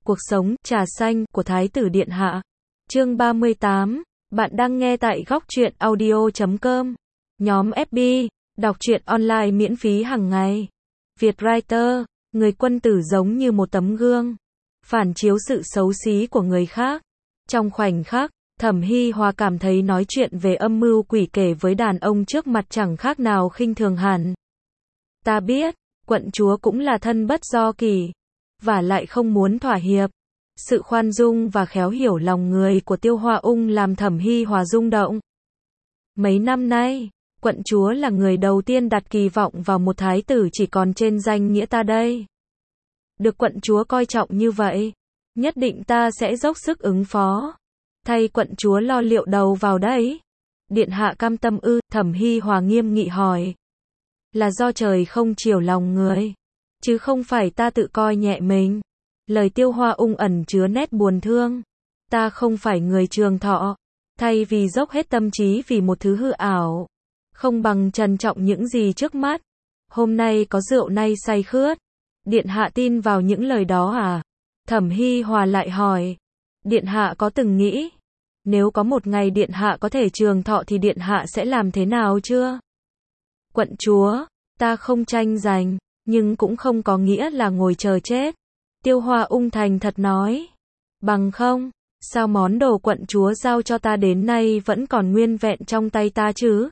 Cuộc sống, trà xanh, của Thái tử Điện Hạ. Chương 38. Bạn đang nghe tại góc truyện audio.com. Nhóm FB. Đọc truyện online miễn phí hàng ngày. Vietwriter. Người quân tử giống như một tấm gương, phản chiếu sự xấu xí của người khác. Trong khoảnh khắc, Thẩm Hy Hòa cảm thấy nói chuyện về âm mưu quỷ kế với đàn ông trước mặt chẳng khác nào khinh thường hẳn. Ta biết, quận chúa cũng là thân bất do kỷ, và lại không muốn thỏa hiệp. Sự khoan dung và khéo hiểu lòng người của Tiêu Hoa Ung làm Thẩm Hy Hòa rung động. Mấy năm nay, quận chúa là người đầu tiên đặt kỳ vọng vào một thái tử chỉ còn trên danh nghĩa ta đây. Được quận chúa coi trọng như vậy, nhất định ta sẽ dốc sức ứng phó. Thay quận chúa lo liệu đầu vào đấy. Điện hạ cam tâm ư? Thẩm Hy Hòa nghiêm nghị hỏi. Là do trời không chiều lòng người, chứ không phải ta tự coi nhẹ mình. Lời Tiêu Hoa Ung ẩn chứa nét buồn thương. Ta không phải người trường thọ. Thay vì dốc hết tâm trí vì một thứ hư ảo, không bằng trân trọng những gì trước mắt. Hôm nay có rượu nay say khướt. Điện hạ tin vào những lời đó à? Thẩm Hy Hòa lại hỏi. Điện hạ có từng nghĩ, nếu có một ngày điện hạ có thể trường thọ thì điện hạ sẽ làm thế nào chưa? Quận chúa, ta không tranh giành, nhưng cũng không có nghĩa là ngồi chờ chết. Tiêu Hoa Ung thành thật nói. Bằng không, sao món đồ quận chúa giao cho ta đến nay vẫn còn nguyên vẹn trong tay ta chứ?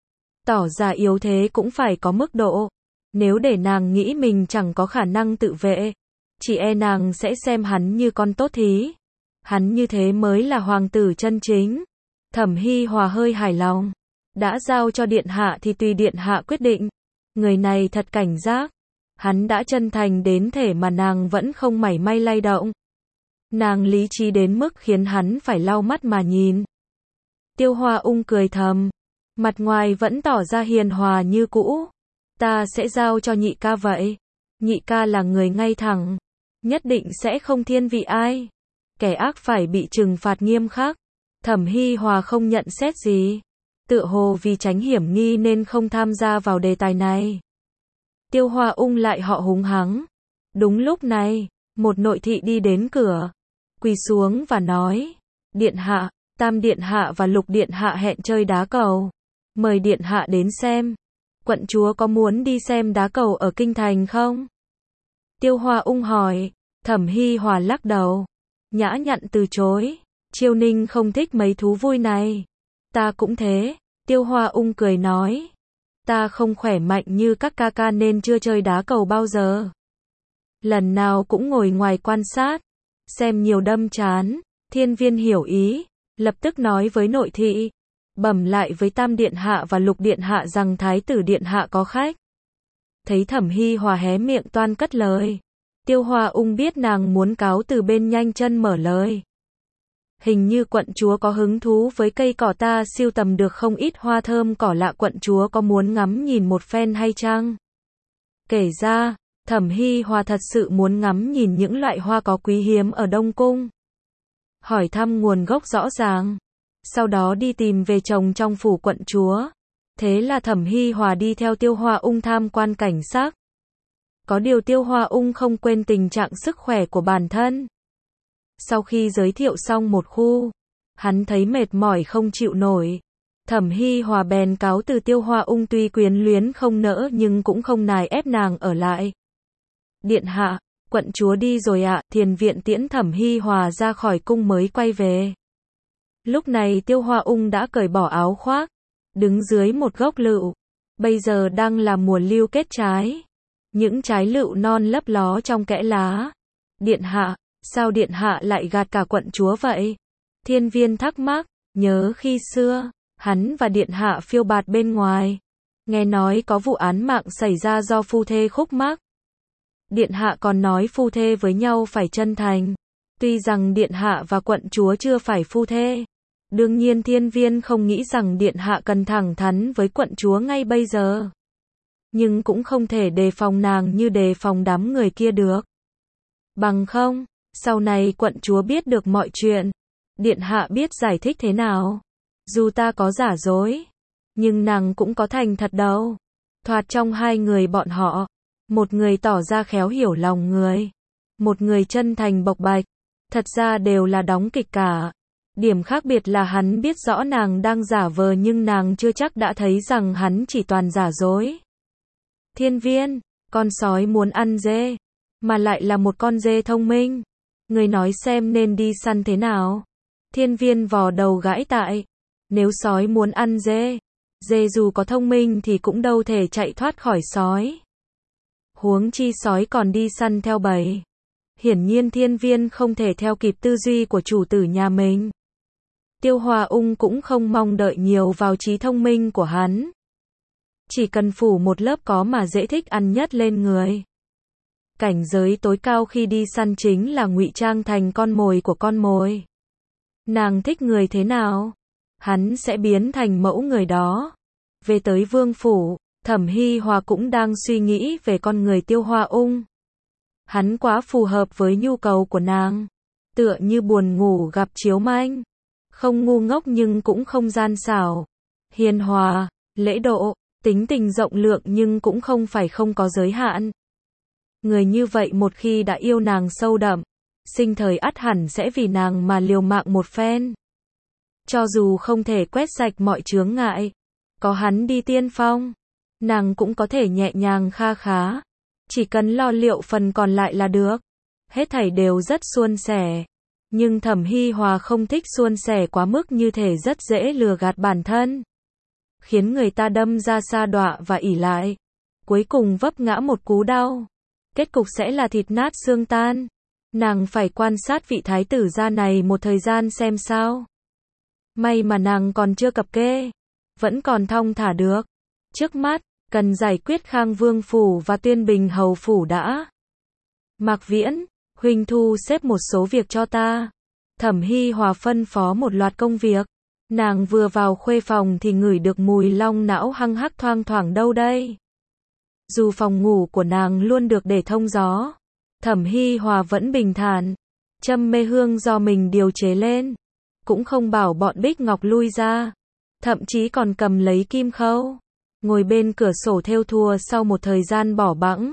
Tỏ ra yếu thế cũng phải có mức độ. Nếu để nàng nghĩ mình chẳng có khả năng tự vệ, chỉ e nàng sẽ xem hắn như con tốt thí. Hắn như thế mới là hoàng tử chân chính. Thẩm Hy Hòa hơi hài lòng. Đã giao cho điện hạ thì tùy điện hạ quyết định. Người này thật cảnh giác. Hắn đã chân thành đến thể mà nàng vẫn không mảy may lay động. Nàng lý trí đến mức khiến hắn phải lau mắt mà nhìn. Tiêu Hoa Ung cười thầm. Mặt ngoài vẫn tỏ ra hiền hòa như cũ. Ta sẽ giao cho nhị ca vậy. Nhị ca là người ngay thẳng, nhất định sẽ không thiên vị ai. Kẻ ác phải bị trừng phạt nghiêm khắc. Thẩm Hy Hòa không nhận xét gì. Tựa hồ vì tránh hiểm nghi nên không tham gia vào đề tài này. Tiêu Hoa Ung lại họ húng hắng. Đúng lúc này, một nội thị đi đến cửa, quỳ xuống và nói. Điện hạ, Tam điện hạ và Lục điện hạ hẹn chơi đá cầu. Mời điện hạ đến xem. Quận chúa có muốn đi xem đá cầu ở kinh thành không? Tiêu Hoa Ung hỏi. Thẩm Hy Hòa lắc đầu, nhã nhặn từ chối. Chiêu Ninh không thích mấy thú vui này. Ta cũng thế. Tiêu Hoa Ung cười nói. Ta không khỏe mạnh như các ca ca nên chưa chơi đá cầu bao giờ. Lần nào cũng ngồi ngoài quan sát, xem nhiều đâm chán. Thiên Viên hiểu ý, lập tức nói với nội thị. Bẩm lại với Tam điện hạ và Lục điện hạ rằng Thái tử điện hạ có khách. Thấy Thẩm Hy Hòa hé miệng toan cất lời, Tiêu Hoa Ung biết nàng muốn cáo từ bên nhanh chân mở lời. Hình như quận chúa có hứng thú với cây cỏ, ta sưu tầm được không ít hoa thơm cỏ lạ, quận chúa có muốn ngắm nhìn một phen hay chăng? Kể ra, Thẩm Hy Hòa thật sự muốn ngắm nhìn những loại hoa có quý hiếm ở Đông Cung. Hỏi thăm nguồn gốc rõ ràng, sau đó đi tìm về trồng trong phủ quận chúa. Thế là Thẩm Hy Hòa đi theo Tiêu Hoa Ung tham quan cảnh sắc. Có điều Tiêu Hoa Ung không quên tình trạng sức khỏe của bản thân. Sau khi giới thiệu xong một khu, hắn thấy mệt mỏi không chịu nổi. Thẩm Hy Hòa bèn cáo từ. Tiêu Hoa Ung tuy quyến luyến không nỡ nhưng cũng không nài ép nàng ở lại. Điện hạ, quận chúa đi rồi ạ. Thiền viện tiễn Thẩm Hy Hòa ra khỏi cung mới quay về. Lúc này Tiêu Hoa Ung đã cởi bỏ áo khoác, đứng dưới một gốc lựu. Bây giờ đang là mùa lưu kết trái. Những trái lựu non lấp ló trong kẽ lá. Điện hạ, sao điện hạ lại gạt cả quận chúa vậy? Thiên Viên thắc mắc, nhớ khi xưa, hắn và điện hạ phiêu bạt bên ngoài. Nghe nói có vụ án mạng xảy ra do phu thê khúc mắc. Điện hạ còn nói phu thê với nhau phải chân thành. Tuy rằng điện hạ và quận chúa chưa phải phu thê. Đương nhiên Thiên Viên không nghĩ rằng điện hạ cần thẳng thắn với quận chúa ngay bây giờ. Nhưng cũng không thể đề phòng nàng như đề phòng đám người kia được. Bằng không, sau này quận chúa biết được mọi chuyện, điện hạ biết giải thích thế nào? Dù ta có giả dối, nhưng nàng cũng có thành thật đâu. Thoạt trong hai người bọn họ, một người tỏ ra khéo hiểu lòng người, một người chân thành bộc bạch. Thật ra đều là đóng kịch cả. Điểm khác biệt là hắn biết rõ nàng đang giả vờ nhưng nàng chưa chắc đã thấy rằng hắn chỉ toàn giả dối. Thiên Viên, con sói muốn ăn dê, mà lại là một con dê thông minh. Người nói xem nên đi săn thế nào. Thiên Viên vò đầu gãi tại. Nếu sói muốn ăn dê, dê dù có thông minh thì cũng đâu thể chạy thoát khỏi sói. Huống chi sói còn đi săn theo bầy. Hiển nhiên Thiên Viên không thể theo kịp tư duy của chủ tử nhà mình. Tiêu Hòa Ung cũng không mong đợi nhiều vào trí thông minh của hắn. Chỉ cần phủ một lớp có mà dễ thích ăn nhất lên người. Cảnh giới tối cao khi đi săn chính là ngụy trang thành con mồi của con mồi. Nàng thích người thế nào? Hắn sẽ biến thành mẫu người đó. Về tới vương phủ, Thẩm Hi Hòa cũng đang suy nghĩ về con người Tiêu Hòa Ung. Hắn quá phù hợp với nhu cầu của nàng. Tựa như buồn ngủ gặp chiếu manh. Không ngu ngốc nhưng cũng không gian xảo. Hiền hòa, lễ độ, tính tình rộng lượng nhưng cũng không phải không có giới hạn. Người như vậy một khi đã yêu nàng sâu đậm, sinh thời ắt hẳn sẽ vì nàng mà liều mạng một phen. Cho dù không thể quét sạch mọi chướng ngại, có hắn đi tiên phong, nàng cũng có thể nhẹ nhàng kha khá. Chỉ cần lo liệu phần còn lại là được. Hết thảy đều rất suôn sẻ. Nhưng Thẩm Hi Hòa không thích suôn sẻ quá mức như thể rất dễ lừa gạt bản thân. Khiến người ta đâm ra sa đọa và ỷ lại. Cuối cùng vấp ngã một cú đau. Kết cục sẽ là thịt nát xương tan. Nàng phải quan sát vị thái tử gia này một thời gian xem sao. May mà nàng còn chưa cập kê. Vẫn còn thong thả được. Trước mắt, cần giải quyết Khang Vương Phủ và Tuyên Bình Hầu Phủ đã. Mạc Viễn, huynh thu xếp một số việc cho ta. Thẩm Hi Hòa phân phó một loạt công việc. Nàng vừa vào khuê phòng thì ngửi được mùi long não hăng hắc thoang thoảng đâu đây. Dù phòng ngủ của nàng luôn được để thông gió, Thẩm Hi Hòa vẫn bình thản. Châm mê hương do mình điều chế lên. Cũng không bảo bọn Bích Ngọc lui ra. Thậm chí còn cầm lấy kim khâu. Ngồi bên cửa sổ thêu thùa sau một thời gian bỏ bẵng.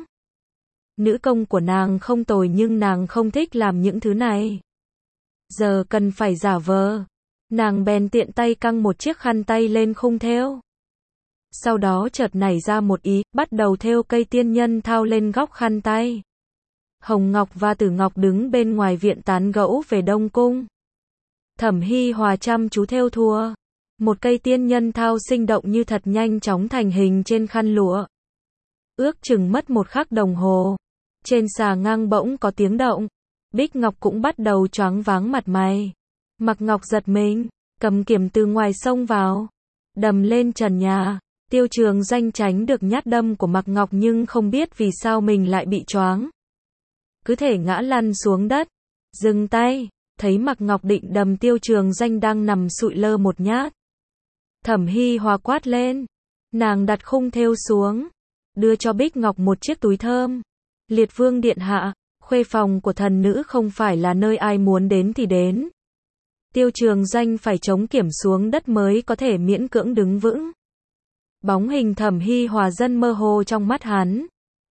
Nữ công của nàng không tồi nhưng nàng không thích làm những thứ này. Giờ cần phải giả vờ. Nàng bèn tiện tay căng một chiếc khăn tay lên khung thêu. Sau đó chợt nảy ra một ý, bắt đầu thêu cây tiên nhân thao lên góc khăn tay. Hồng Ngọc và Tử Ngọc đứng bên ngoài viện tán gẫu về Đông Cung. Thẩm Hi Hòa chăm chú thêu thùa. Một cây tiên nhân thao sinh động như thật nhanh chóng thành hình trên khăn lụa. Ước chừng mất một khắc đồng hồ. Trên xà ngang bỗng có tiếng động. Bích Ngọc cũng bắt đầu choáng váng mặt mày. Mạc Ngọc giật mình, cầm kiếm từ ngoài xông vào. Đầm lên trần nhà. Tiêu Trường Doanh tránh được nhát đâm của Mạc Ngọc nhưng không biết vì sao mình lại bị choáng. Cứ thể ngã lăn xuống đất. Dừng tay, thấy Mạc Ngọc định đầm Tiêu Trường Doanh đang nằm sụi lơ một nhát. Thẩm Hi Hòa quát lên. Nàng đặt khung thêu xuống. Đưa cho Bích Ngọc một chiếc túi thơm. Liệt Vương điện hạ, khuê phòng của thần nữ không phải là nơi ai muốn đến thì đến. Tiêu Trường Doanh phải chống kiểm xuống đất mới có thể miễn cưỡng đứng vững. Bóng hình Thẩm Hi Hòa dần mơ hồ trong mắt hắn.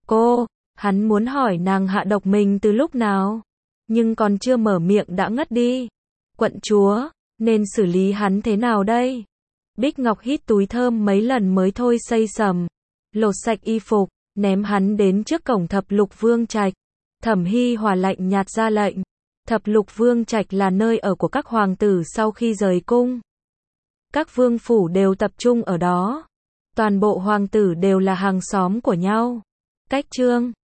Hắn muốn hỏi nàng hạ độc mình từ lúc nào. Nhưng còn chưa mở miệng đã ngất đi. Quận chúa, nên xử lý hắn thế nào đây? Bích Ngọc hít túi thơm mấy lần mới thôi xây sầm. Lột sạch y phục, ném hắn đến trước cổng Thập Lục Vương Trạch. Thẩm Hi Hòa lạnh nhạt ra lệnh. Thập Lục Vương Trạch là nơi ở của các hoàng tử sau khi rời cung. Các vương phủ đều tập trung ở đó. Toàn bộ hoàng tử đều là hàng xóm của nhau. Cách chương